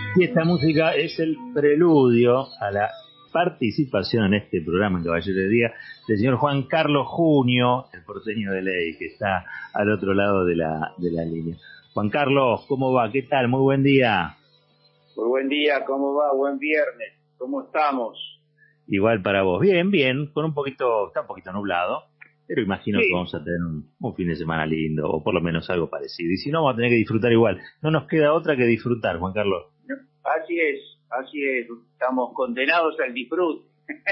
Y esta música es el preludio a la participación en este programa en Caballero de Día del señor Juan Carlos Junio, el porteño de ley, que está al otro lado de la línea. Juan Carlos, ¿cómo va? ¿Qué tal? Muy buen día. Muy buen día, ¿cómo va? Buen viernes, ¿cómo estamos? Igual para vos. Bien, bien, está un poquito nublado, pero imagino que vamos a tener un fin de semana lindo, o por lo menos algo parecido. Y si no, vamos a tener que disfrutar igual. No nos queda otra que disfrutar, Juan Carlos. Así es, estamos condenados al disfrute.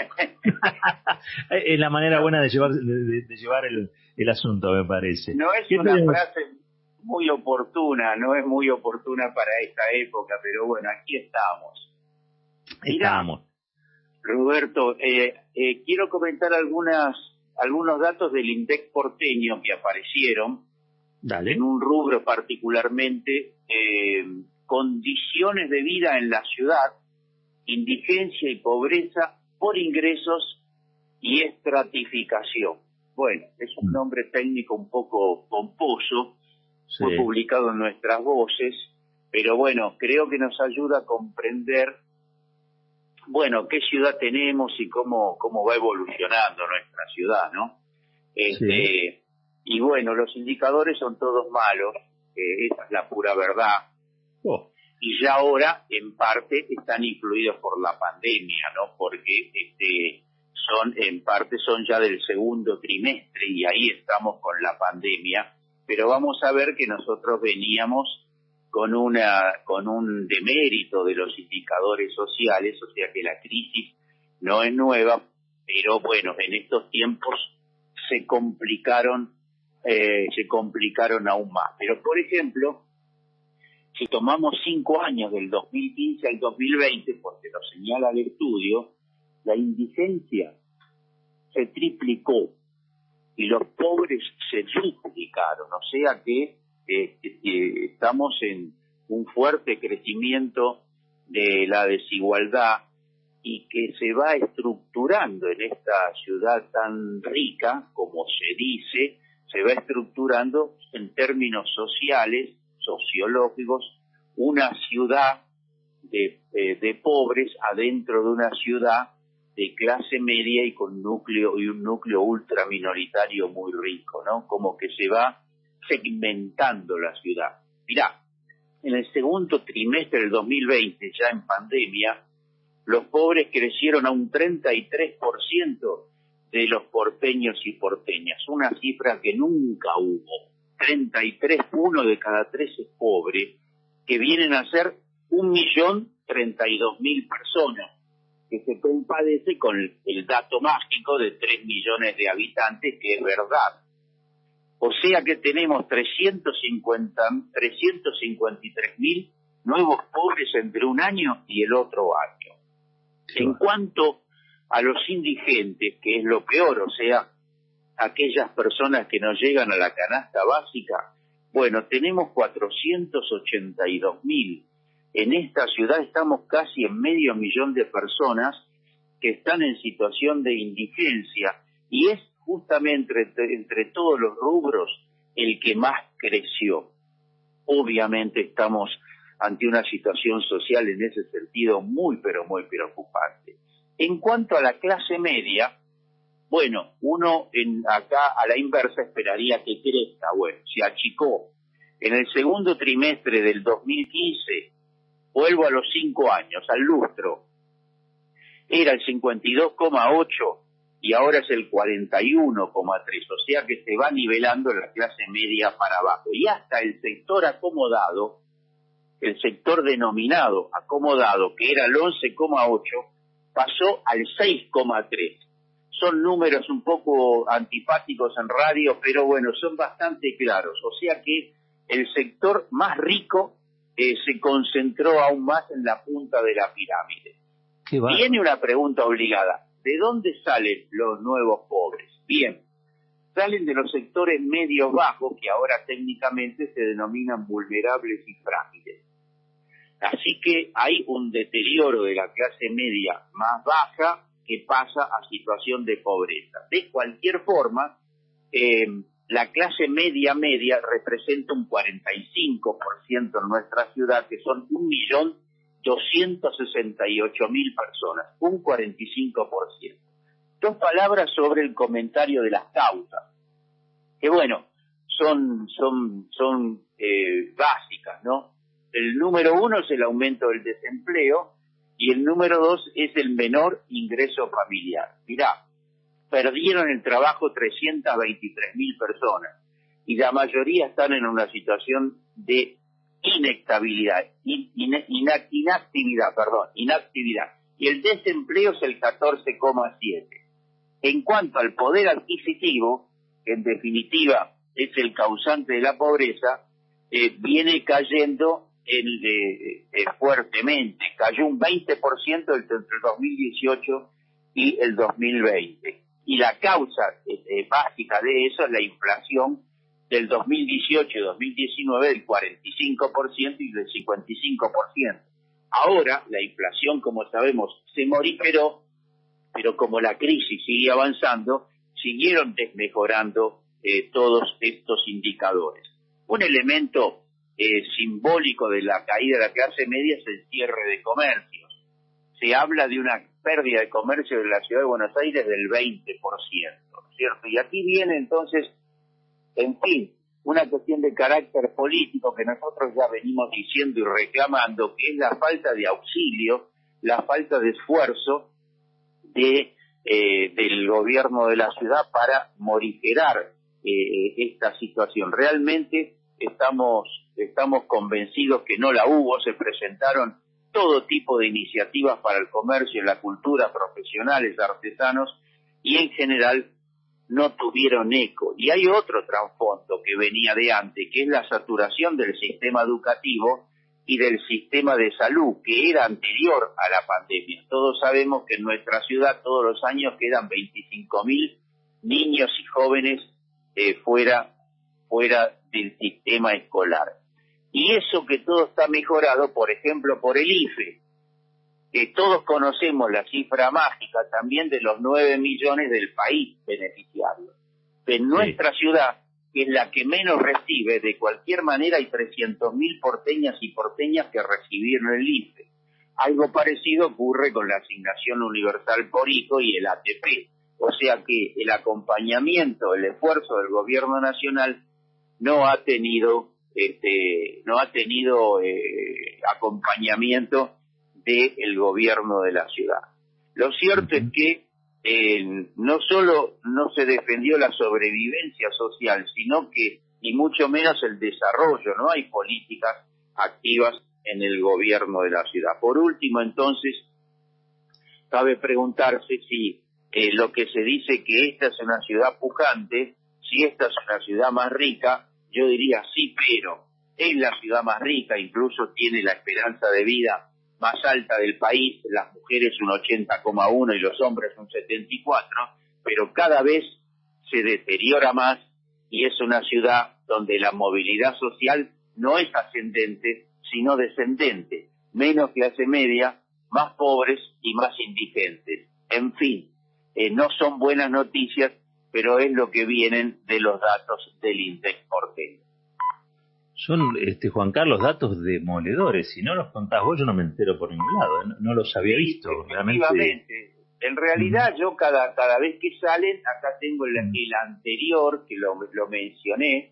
Es la manera buena de llevar el asunto, me parece. No es una frase muy oportuna, no es muy oportuna para esta época, pero bueno, aquí estamos. Estamos. Roberto, quiero comentar algunos datos del INDEC porteño que aparecieron. Dale. En un rubro particularmente, condiciones de vida en la ciudad, indigencia y pobreza por ingresos y estratificación. Bueno, es un nombre técnico un poco pomposo, sí. Fue publicado en Nuestras Voces, pero bueno, creo que nos ayuda a comprender, bueno, qué ciudad tenemos y cómo va evolucionando nuestra ciudad, ¿no? Sí. Y bueno, los indicadores son todos malos, esa es la pura verdad. Oh. Y ya ahora, en parte, están influidos por la pandemia, ¿no? Porque en parte son ya del segundo trimestre y ahí estamos con la pandemia. Pero vamos a ver que nosotros veníamos con un demérito de los indicadores sociales, o sea que la crisis no es nueva, pero bueno, en estos tiempos se complicaron aún más. Pero, por ejemplo, si tomamos 5 años, del 2015 al 2020, porque lo señala el estudio, la indigencia se triplicó y los pobres se duplicaron. O sea que estamos en un fuerte crecimiento de la desigualdad y que se va estructurando en esta ciudad tan rica, como se dice, se va estructurando en términos sociales, sociológicos, una ciudad de pobres adentro de una ciudad de clase media y con un núcleo ultraminoritario muy rico, ¿no? Como que se va segmentando la ciudad. Mirá, en el segundo trimestre del 2020, ya en pandemia, los pobres crecieron a un 33% de los porteños y porteñas, una cifra que nunca hubo. 33, uno de cada 3 es pobre, que vienen a ser 1.032.000 personas, que se compadece con el dato mágico de 3 millones de habitantes, que es verdad. O sea que tenemos 353.000 nuevos pobres entre un año y el otro año. Sí. En cuanto a los indigentes, que es lo peor, o sea, aquellas personas que no llegan a la canasta básica, bueno, tenemos 482.000. En esta ciudad estamos casi en 500.000 de personas que están en situación de indigencia y es justamente entre todos los rubros el que más creció. Obviamente estamos ante una situación social en ese sentido muy, pero muy preocupante. En cuanto a la clase media, bueno, uno acá a la inversa esperaría que crezca. Bueno, se achicó. En el segundo trimestre del 2015, vuelvo a los 5 años, al lustro, era el 52,8 y ahora es el 41,3, o sea que se va nivelando la clase media para abajo. Y hasta el sector acomodado, el sector denominado acomodado, que era el 11,8, pasó al 6,3. Son números un poco antipáticos en radio, pero bueno, son bastante claros. O sea que el sector más rico se concentró aún más en la punta de la pirámide. Viene una pregunta obligada. ¿De dónde salen los nuevos pobres? Bien, salen de los sectores medios bajos, que ahora técnicamente se denominan vulnerables y frágiles. Así que hay un deterioro de la clase media más baja que pasa a situación de pobreza. De cualquier forma, la clase media representa un 45% en nuestra ciudad, que son 1.200.000 268.000 personas, un 45%. Dos palabras sobre el comentario de las causas, que bueno, son básicas, ¿no? El número uno es el aumento del desempleo y el número dos es el menor ingreso familiar. Mirá, perdieron el trabajo 323.000 personas y la mayoría están en una situación de inactividad. Y el desempleo es el 14,7%. En cuanto al poder adquisitivo, que en definitiva es el causante de la pobreza, viene cayendo fuertemente. Cayó un 20% entre el 2018 y el 2020. Y la causa básica de eso es la inflación del 2018 y 2019 del 45% y del 55%. Ahora la inflación, como sabemos, se morigeró, pero como la crisis sigue avanzando, siguieron desmejorando todos estos indicadores. Un elemento simbólico de la caída de la clase media es el cierre de comercios. Se habla de una pérdida de comercio de la ciudad de Buenos Aires del 20%, ¿cierto? Y aquí viene entonces, en fin, una cuestión de carácter político que nosotros ya venimos diciendo y reclamando, que es la falta de auxilio, la falta de esfuerzo del gobierno de la ciudad para morigerar esta situación. Realmente estamos convencidos que no la hubo. Se presentaron todo tipo de iniciativas para el comercio, la cultura, profesionales, artesanos, y en general no tuvieron eco. Y hay otro trasfondo que venía de antes, que es la saturación del sistema educativo y del sistema de salud, que era anterior a la pandemia. Todos sabemos que en nuestra ciudad todos los años quedan 25.000 niños y jóvenes fuera del sistema escolar. Y eso que todo está mejorado, por ejemplo, por el IFE, que todos conocemos la cifra mágica también de los 9 millones del país beneficiarios. En nuestra ciudad, que es la que menos recibe, de cualquier manera hay 300.000 porteñas y porteñas que recibieron el IFE. Algo parecido ocurre con la asignación universal por hijo y el ATP. O sea que el acompañamiento, el esfuerzo del gobierno nacional no ha tenido acompañamiento del gobierno de la ciudad. Lo cierto es que no solo no se defendió la sobrevivencia social, sino que ni mucho menos el desarrollo. No hay políticas activas en el gobierno de la ciudad. Por último, entonces, cabe preguntarse si lo que se dice que esta es una ciudad pujante, si esta es una ciudad más rica. Yo diría sí, pero es la ciudad más rica, incluso tiene la esperanza de vida más alta del país, las mujeres un 80,1 y los hombres un 74, pero cada vez se deteriora más y es una ciudad donde la movilidad social no es ascendente, sino descendente, menos clase media, más pobres y más indigentes. En fin, no son buenas noticias, pero es lo que vienen de los datos del INDEC porteño. Son, Juan Carlos, datos demoledores. Si no los contás vos, yo no me entero por ningún lado. No los había visto. Efectivamente. En realidad, yo cada vez que salen, acá tengo el anterior, que lo mencioné,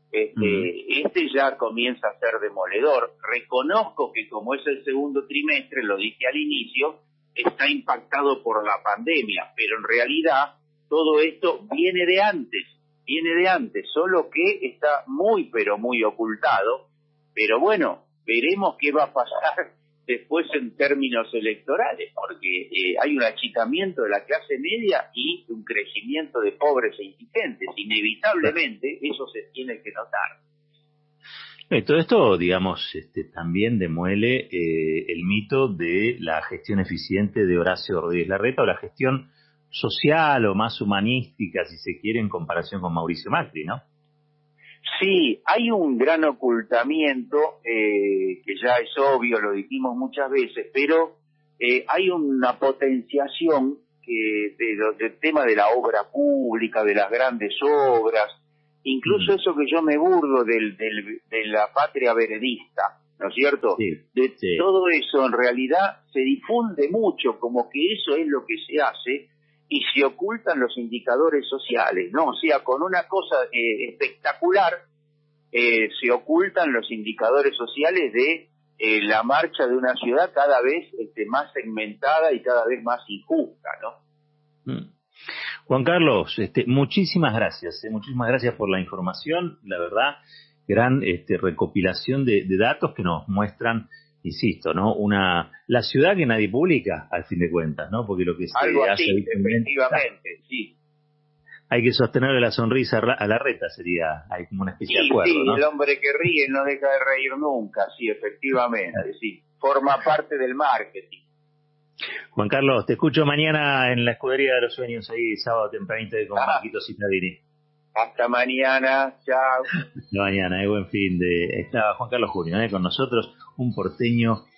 este ya comienza a ser demoledor. Reconozco que como es el segundo trimestre, lo dije al inicio, está impactado por la pandemia, pero en realidad todo esto viene de antes, solo que está muy, pero muy ocultado. Pero bueno, veremos qué va a pasar después en términos electorales, porque hay un achicamiento de la clase media y un crecimiento de pobres e indigentes. Inevitablemente eso se tiene que notar. Todo esto, digamos, también demuele el mito de la gestión eficiente de Horacio Rodríguez Larreta, o la gestión social o más humanística, si se quiere, en comparación con Mauricio Macri, ¿no? Sí, hay un gran ocultamiento, que ya es obvio, lo dijimos muchas veces, pero hay una potenciación del tema de la obra pública, de las grandes obras, incluso eso que yo me burlo de la patria veredista, ¿no es cierto? Sí, De sí. todo eso en realidad se difunde mucho como que eso es lo que se hace y se ocultan los indicadores sociales, ¿no? O sea, con una cosa espectacular se ocultan los indicadores sociales de la marcha de una ciudad cada vez más segmentada y cada vez más injusta, ¿no? Juan Carlos, muchísimas gracias por la información, la verdad, gran recopilación de datos que nos muestran, insisto, ¿no? La ciudad que nadie publica, al fin de cuentas, ¿no? Porque lo que se algo hace así, efectivamente, sí. Hay que sostenerle la sonrisa a la reta, hay como una especie de Sí, acuerdo, sí, ¿no? el hombre que ríe no deja de reír nunca, sí, efectivamente, sí. Forma parte del marketing. Juan Carlos, te escucho mañana en la Escudería de los Sueños, ahí sábado tempranito con Marquitos Cittadini. Hasta mañana, chao. Hasta mañana, buen fin de... Estaba Juan Carlos Junio, con nosotros, un porteño